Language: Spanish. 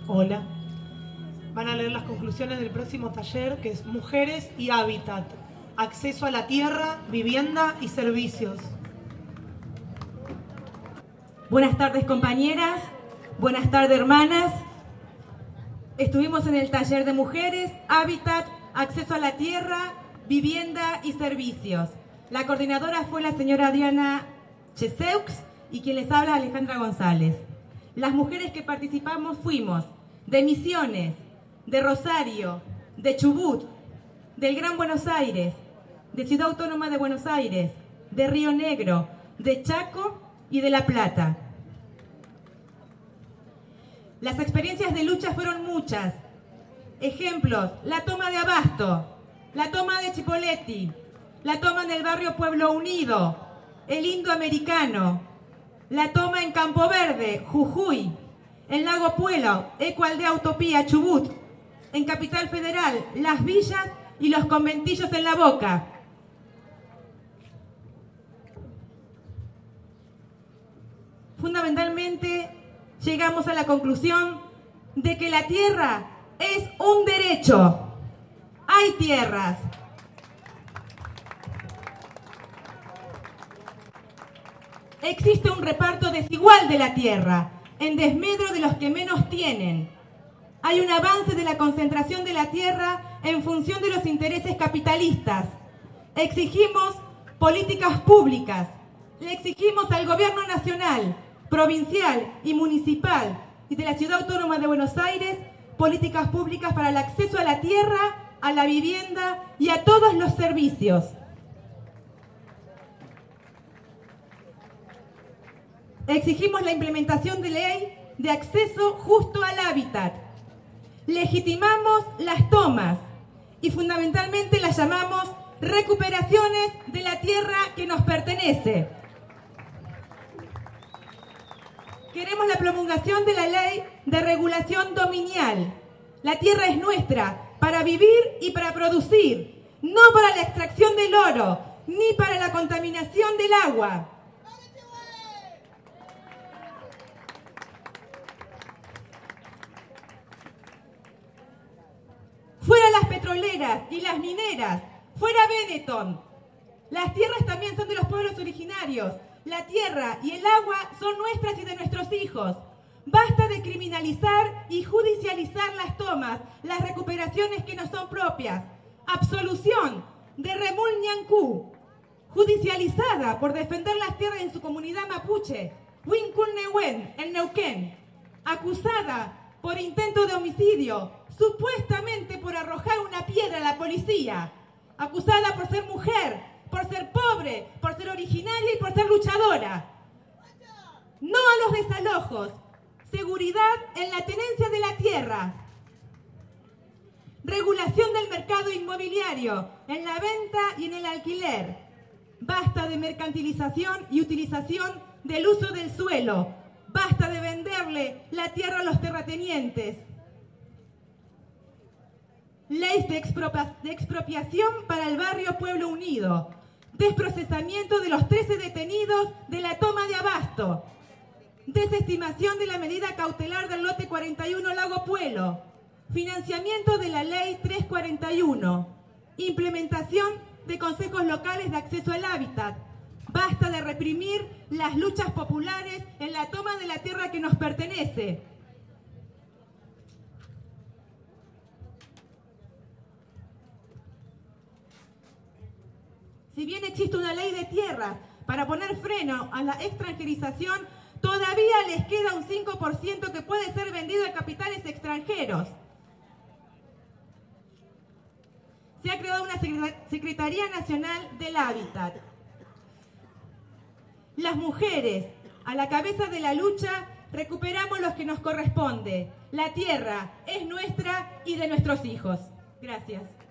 Hola. Van a leer las conclusiones del próximo taller, que es Mujeres y Hábitat. Acceso a la tierra, vivienda y servicios. Buenas tardes, compañeras. Buenas tardes, hermanas. Estuvimos en el taller de Mujeres, Hábitat, Acceso a la tierra, vivienda y servicios. La coordinadora fue la señora Diana Cheseux y quien les habla, Alejandra González. Las mujeres que participamos fuimos de Misiones, de Rosario, de Chubut, del Gran Buenos Aires, de Ciudad Autónoma de Buenos Aires, de Río Negro, de Chaco y de La Plata. Las experiencias de lucha fueron muchas. Ejemplos: la toma de Abasto, la toma de Chipoleti, la toma en el barrio Pueblo Unido, el Indoamericano, la toma en Campo Verde, Jujuy, en Lago Puelo, Ecoaldea Utopía, Chubut, en Capital Federal, Las Villas y los conventillos en La Boca. Fundamentalmente, llegamos a la conclusión de que la tierra es un derecho. Hay tierras. Existe un reparto desigual de la tierra, en desmedro de los que menos tienen. Hay un avance de la concentración de la tierra en función de los intereses capitalistas. Exigimos políticas públicas. Le exigimos al gobierno nacional, provincial y municipal y de la Ciudad Autónoma de Buenos Aires políticas públicas para el acceso a la tierra, a la vivienda y a todos los servicios. Exigimos la implementación de ley de acceso justo al hábitat. Legitimamos las tomas y fundamentalmente las llamamos recuperaciones de la tierra que nos pertenece. Queremos la promulgación de la ley de regulación dominial. La tierra es nuestra para vivir y para producir, no para la extracción del oro, ni para la contaminación del agua. Fuera las petroleras y las mineras, fuera Benetton. Las tierras también son de los pueblos originarios. La tierra y el agua son nuestras y de nuestros hijos. Basta de criminalizar y judicializar las tomas, las recuperaciones que no son propias. Absolución de Remul Ñancú, judicializada por defender las tierras en su comunidad mapuche, Huincul-Nehuen, en Neuquén, acusada por intento de homicidio, supuestamente por arrojar una piedra a la policía, acusada por ser mujer, por ser pobre, por ser originaria y por ser luchadora. No a los desalojos. Seguridad en la tenencia de la tierra. Regulación del mercado inmobiliario, en la venta y en el alquiler. Basta de mercantilización y utilización del uso del suelo. Basta de venderle la tierra a los terratenientes. Ley de expropiación para el barrio Pueblo Unido. Desprocesamiento de los 13 detenidos de la toma de Abasto. Desestimación de la medida cautelar del lote 41 Lago Puelo. Financiamiento de la ley 341. Implementación de consejos locales de acceso al hábitat. Basta de reprimir las luchas populares en la toma de la tierra que nos pertenece. Si bien existe una ley de tierras para poner freno a la extranjerización, todavía les queda un 5% que puede ser vendido a capitales extranjeros. Se ha creado una Secretaría Nacional del Hábitat. Las mujeres, a la cabeza de la lucha, recuperamos lo que nos corresponde. La tierra es nuestra y de nuestros hijos. Gracias.